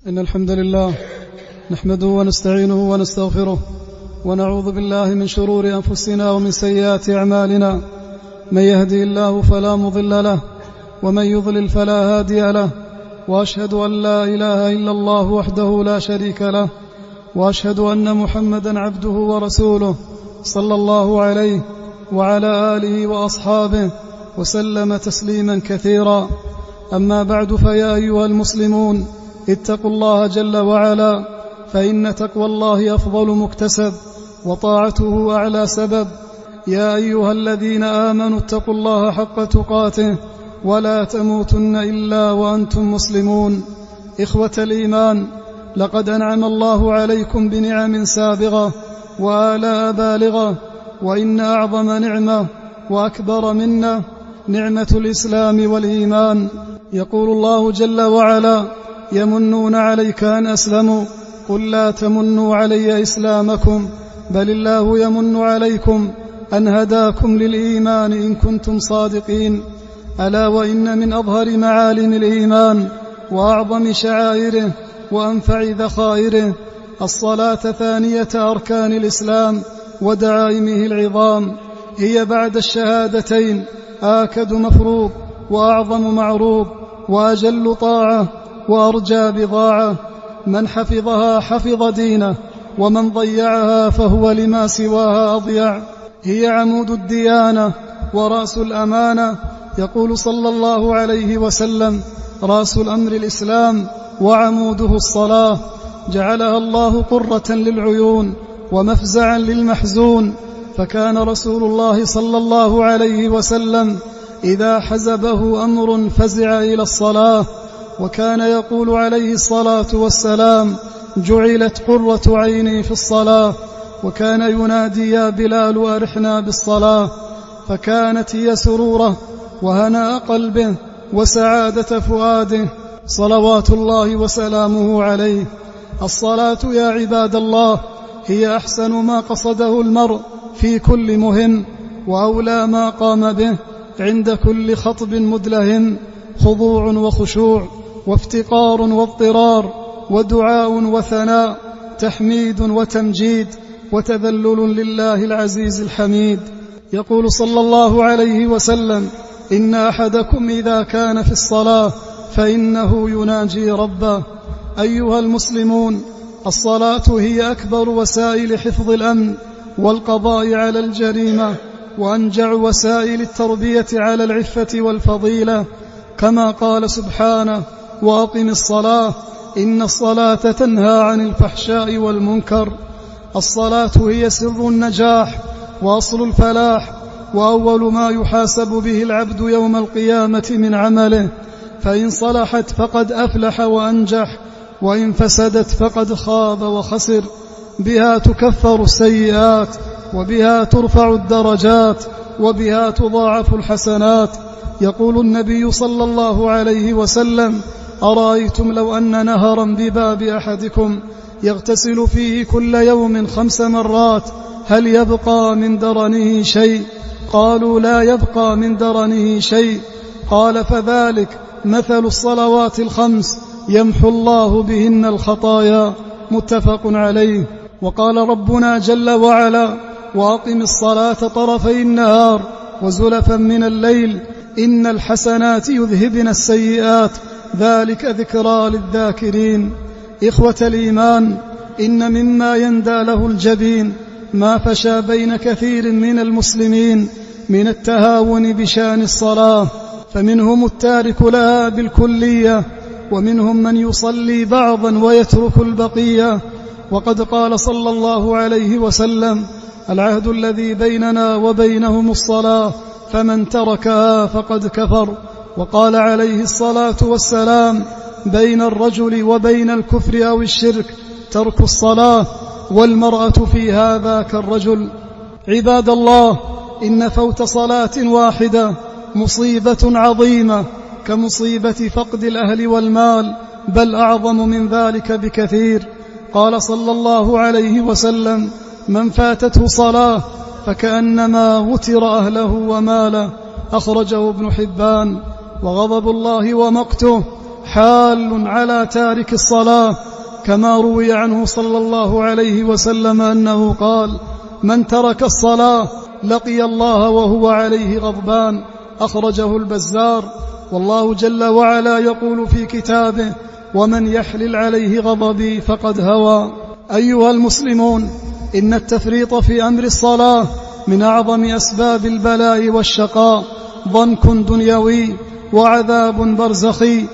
إن الحمد لله نحمده ونستعينه ونستغفره ونعوذ بالله من شرور أنفسنا ومن سيئات أعمالنا. من يهدي الله فلا مضل له ومن يضلل فلا هادي له، وأشهد أن لا إله إلا الله وحده لا شريك له، وأشهد أن محمدا عبده ورسوله صلى الله عليه وعلى آله وأصحابه وسلم تسليما كثيرا. أما بعد، فيا أيها المسلمون اتقوا الله جل وعلا، فإن تقوى الله أفضل مكتسب وطاعته أعلى سبب. يا أيها الذين آمنوا اتقوا الله حق تقاته ولا تموتن إلا وأنتم مسلمون. إخوة الإيمان، لقد أنعم الله عليكم بنعم سابغة وآلاء بالغة، وإن أعظم نعمة وأكبر منة نعمة الإسلام والإيمان. يقول الله جل وعلا: يمنون عليك أن أسلموا قل لا تمنوا علي إسلامكم بل الله يمن عليكم أن هداكم للإيمان إن كنتم صادقين. ألا وإن من أظهر معالم الإيمان وأعظم شعائره وأنفع ذخائره الصلاة، ثانية أركان الإسلام ودعائمه العظام. هي بعد الشهادتين آكد مفروض وأعظم معروض وأجل طاعة وأرجى بضاعة. من حفظها حفظ دينه، ومن ضيعها فهو لما سواها أضيع. هي عمود الديانة ورأس الأمانة. يقول صلى الله عليه وسلم: رأس الأمر الإسلام وعموده الصلاة. جعلها الله قرة للعيون ومفزعا للمحزون. فكان رسول الله صلى الله عليه وسلم إذا حزبه أمر فزع إلى الصلاة، وكان يقول عليه الصلاة والسلام: جعلت قرة عيني في الصلاة. وكان ينادي: يا بلال أرحنا بالصلاة. فكانت هي سروره وهناء قلبه وسعادة فؤاده صلوات الله وسلامه عليه. الصلاة يا عباد الله هي أحسن ما قصده المرء في كل مهم، وأولى ما قام به عند كل خطب مدلهم. خضوع وخشوع وافتقار واضطرار ودعاء وثناء، تحميد وتمجيد وتذلل لله العزيز الحميد. يقول صلى الله عليه وسلم: إن أحدكم إذا كان في الصلاة فإنه يناجي ربه. أيها المسلمون، الصلاة هي أكبر وسائل حفظ الأمن والقضاء على الجريمة، وأنجع وسائل التربية على العفة والفضيلة، كما قال سبحانه: وأقم الصلاة إن الصلاة تنهى عن الفحشاء والمنكر. الصلاة هي سر النجاح وأصل الفلاح، وأول ما يحاسب به العبد يوم القيامة من عمله. فإن صلحت فقد أفلح وأنجح، وإن فسدت فقد خاب وخسر. بها تكفر السيئات، وبها ترفع الدرجات، وبها تضاعف الحسنات. يقول النبي صلى الله عليه وسلم: أرأيتم لو أن نهرا بباب أحدكم يغتسل فيه كل يوم 5 مرات هل يبقى من درنه شيء؟ قالوا: لا يبقى من درنه شيء. قال: فذلك مثل الصلوات 5 يمحو الله بهن الخطايا. متفق عليه. وقال ربنا جل وعلا: وأقم الصلاة طرفي النهار وزلفا من الليل إن الحسنات يذهبن السيئات ذلك ذكرى للذاكرين. إخوة الإيمان، إن مما يندى له الجبين ما فشى بين كثير من المسلمين من التهاون بشأن الصلاة، فمنهم التارك لها بالكلية، ومنهم من يصلي بعضا ويترك البقية. وقد قال صلى الله عليه وسلم: العهد الذي بيننا وبينهم الصلاة فمن تركها فقد كفر. وقال عليه الصلاة والسلام: بين الرجل وبين الكفر أو الشرك ترك الصلاة، والمرأة في هذا كالرجل. عباد الله، إن فوت صلاة واحدة مصيبة عظيمة كمصيبة فقد الأهل والمال، بل أعظم من ذلك بكثير. قال صلى الله عليه وسلم: من فاتته صلاة فكأنما وتر أهله وماله. أخرجه ابن حبان. وغضب الله ومقته حال على تارك الصلاة، كما روي عنه صلى الله عليه وسلم أنه قال: من ترك الصلاة لقي الله وهو عليه غضبان. أخرجه البزار. والله جل وعلا يقول في كتابه: ومن يحلل عليه غضبي فقد هوى. أيها المسلمون، إن التفريط في أمر الصلاة من أعظم أسباب البلاء والشقاء، ضنك دنيوي وعذاب برزخي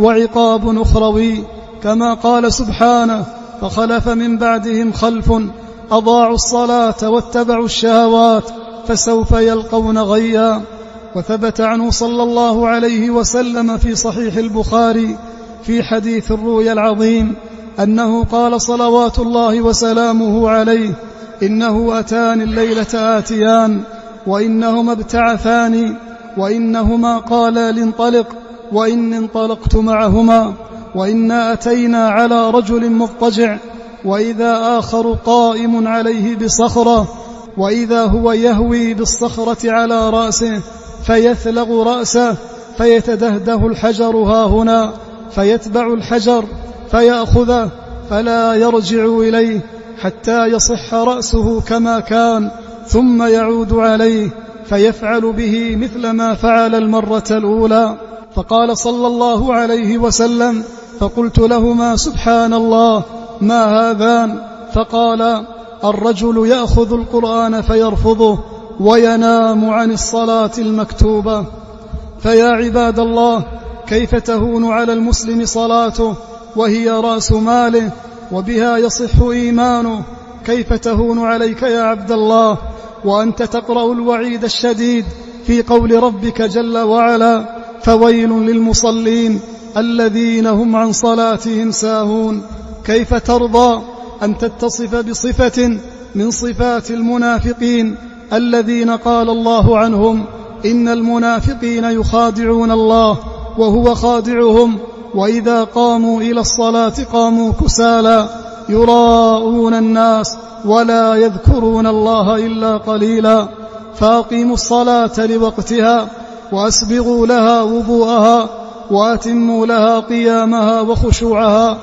وعقاب أخروي، كما قال سبحانه: فخلف من بعدهم خلف أضاعوا الصلاة واتبعوا الشهوات فسوف يلقون غيا. وثبت عنه صلى الله عليه وسلم في صحيح البخاري في حديث الرؤيا العظيم أنه قال صلوات الله وسلامه عليه: إنه أتاني الليلة آتيان، وإنهما ابتعثاني، وإنهما قالا لانطلق، وإني انطلقت معهما، وإنا أتينا على رجل مضطجع، وإذا آخر قائم عليه بصخرة، وإذا هو يهوي بالصخرة على رأسه فيثلغ رأسه فيتدهده الحجر هاهنا، فيتبع الحجر فيأخذه فلا يرجع إليه حتى يصح رأسه كما كان، ثم يعود عليه فيفعل به مثل ما فعل المرة الأولى. فقال صلى الله عليه وسلم: فقلت لهما: سبحان الله، ما هذان؟ فقال: الرجل يأخذ القرآن فيرفضه وينام عن الصلاة المكتوبة. فيا عباد الله، كيف تهون على المسلم صلاته وهي رأس ماله وبها يصح إيمانه؟ كيف تهون عليك يا عبد الله وأنت تقرأ الوعيد الشديد في قول ربك جل وعلا: فويل للمصلين الذين هم عن صلاتهم ساهون؟ كيف ترضى أن تتصف بصفة من صفات المنافقين الذين قال الله عنهم: إن المنافقين يخادعون الله وهو خادعهم، وإذا قاموا إلى الصلاة قاموا كسالى يراءون الناس ولا يذكرون الله إلا قليلا. فأقيموا الصلاة لوقتها، وأسبغوا لها وضوءها، وأتموا لها قيامها وخشوعها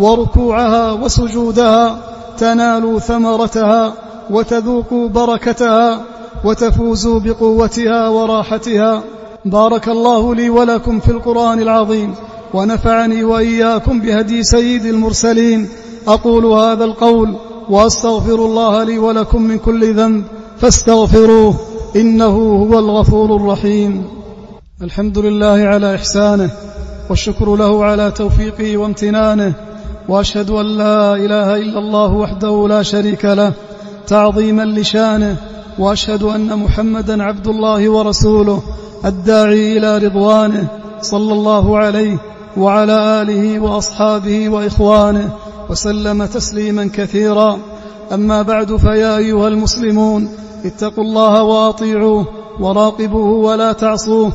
وركوعها وسجودها، تنالوا ثمرتها وتذوقوا بركتها وتفوزوا بقوتها وراحتها. بارك الله لي ولكم في القرآن العظيم، ونفعني وإياكم بهدي سيد المرسلين. أقول هذا القول وأستغفر الله لي ولكم من كل ذنب فاستغفروه إنه هو الغفور الرحيم. الحمد لله على إحسانه، والشكر له على توفيقه وامتنانه، وأشهد أن لا إله إلا الله وحده لا شريك له تعظيما لشانه، وأشهد أن محمدا عبد الله ورسوله الداعي إلى رضوانه، صلى الله عليه وعلى آله وأصحابه وإخوانه وسلم تسليما كثيرا. أما بعد، فيا أيها المسلمون، اتقوا الله وأطيعوه وراقبوه ولا تعصوه.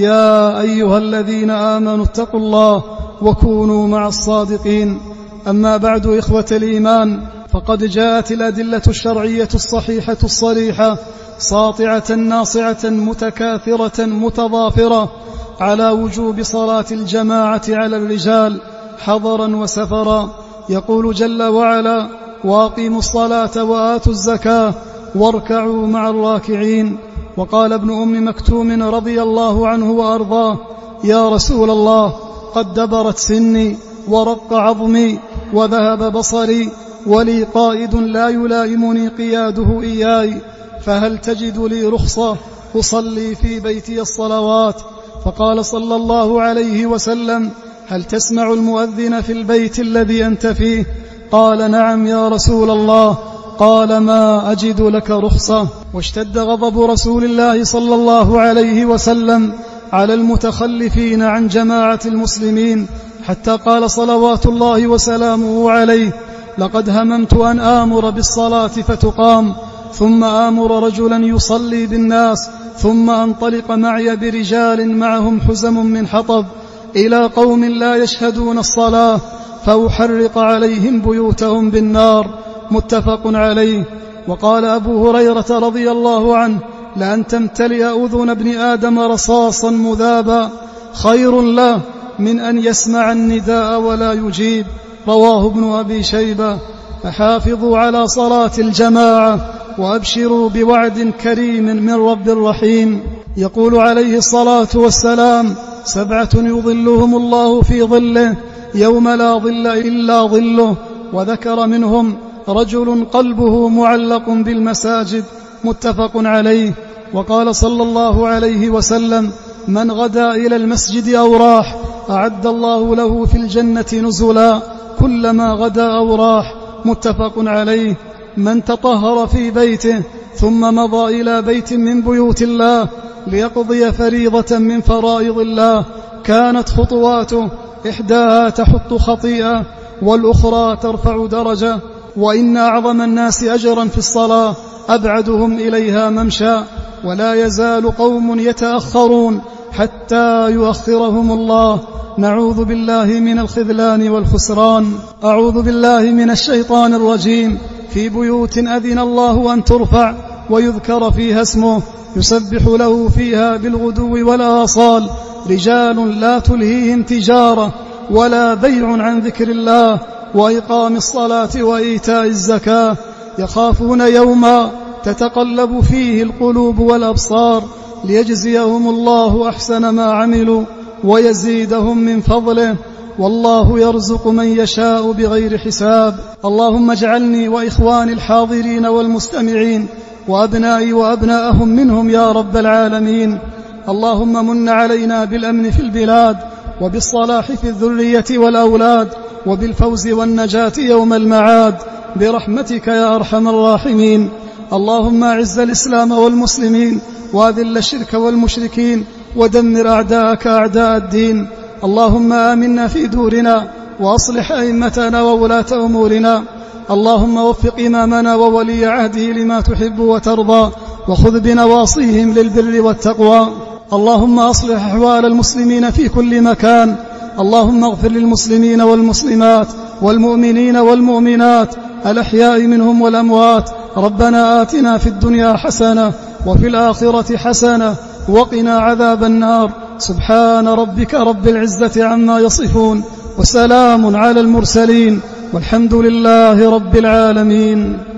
يا أيها الذين آمنوا اتقوا الله وكونوا مع الصادقين. أما بعد، إخوة الإيمان، فقد جاءت الأدلة الشرعية الصحيحة الصريحة ساطعة ناصعة متكاثرة متضافرة على وجوب صلاة الجماعة على الرجال حضرا وسفرا. يقول جل وعلا: وأقيموا الصلاة وآتوا الزكاة واركعوا مع الراكعين. وقال ابن أم مكتوم رضي الله عنه وأرضاه: يا رسول الله، قد دبرت سني ورق عظمي وذهب بصري، ولي قائد لا يلائمني قياده إياي، فهل تجد لي رخصة أصلي في بيتي الصلوات؟ فقال صلى الله عليه وسلم: هل تسمع المؤذن في البيت الذي أنت فيه؟ قال: نعم يا رسول الله. قال: ما أجد لك رخصة. واشتد غضب رسول الله صلى الله عليه وسلم على المتخلفين عن جماعة المسلمين، حتى قال صلوات الله وسلامه عليه: لقد هممت أن آمر بالصلاة فتقام، ثم آمر رجلا يصلي بالناس، ثم أنطلق معي برجال معهم حزم من حطب إلى قوم لا يشهدون الصلاة، فأحرق عليهم بيوتهم بالنار. متفق عليه. وقال أبو هريرة رضي الله عنه: لأن تمتلئ أذن ابن آدم رصاصا مذابا خير له من أن يسمع النداء ولا يجيب. رواه ابن أبي شيبة. فحافظوا على صلاة الجماعة وأبشروا بوعد كريم من رب رحيم. يقول عليه الصلاة والسلام: 7 يظلهم الله في ظله يوم لا ظل إلا ظله. وذكر منهم رجل قلبه معلق بالمساجد. متفق عليه. وقال صلى الله عليه وسلم: من غدا إلى المسجد أو راح أعد الله له في الجنة نزلا كلما غدا أو راح. متفق عليه. من تطهر في بيته ثم مضى إلى بيت من بيوت الله ليقضي فريضة من فرائض الله كانت خطواته إحداها تحط خطيئة والأخرى ترفع درجة. وإن أعظم الناس أجرا في الصلاة أبعدهم إليها ممشى. ولا يزال قوم يتأخرون حتى يؤخرهم الله. نعوذ بالله من الخذلان والخسران. أعوذ بالله من الشيطان الرجيم. في بيوت أذن الله أن ترفع ويذكر فيها اسمه يسبح له فيها بالغدو والآصال رجال لا تلهيهم تجارة ولا بيع عن ذكر الله وإقام الصلاة وإيتاء الزكاة يخافون يوما تتقلب فيه القلوب والأبصار ليجزيهم الله أحسن ما عملوا ويزيدهم من فضله والله يرزق من يشاء بغير حساب. اللهم اجعلني وإخواني الحاضرين والمستمعين وأبنائي وأبناءهم منهم يا رب العالمين. اللهم من علينا بالأمن في البلاد وبالصلاح في الذرية والأولاد وبالفوز والنجاة يوم المعاد برحمتك يا أرحم الراحمين. اللهم أعز الإسلام والمسلمين وأذل الشرك والمشركين ودمر أعداءك أعداء الدين. اللهم آمنا في دورنا وأصلح أئمتنا وولاة أمورنا. اللهم وفق إمامنا وولي عهده لما تحب وترضى وخذ بنواصيهم للبر والتقوى. اللهم أصلح أحوال المسلمين في كل مكان. اللهم اغفر للمسلمين والمسلمات والمؤمنين والمؤمنات الأحياء منهم والأموات. ربنا آتنا في الدنيا حسنة وفي الآخرة حسنة وقنا عذاب النار. سبحان ربك رب العزة عما يصفون وسلام على المرسلين والحمد لله رب العالمين.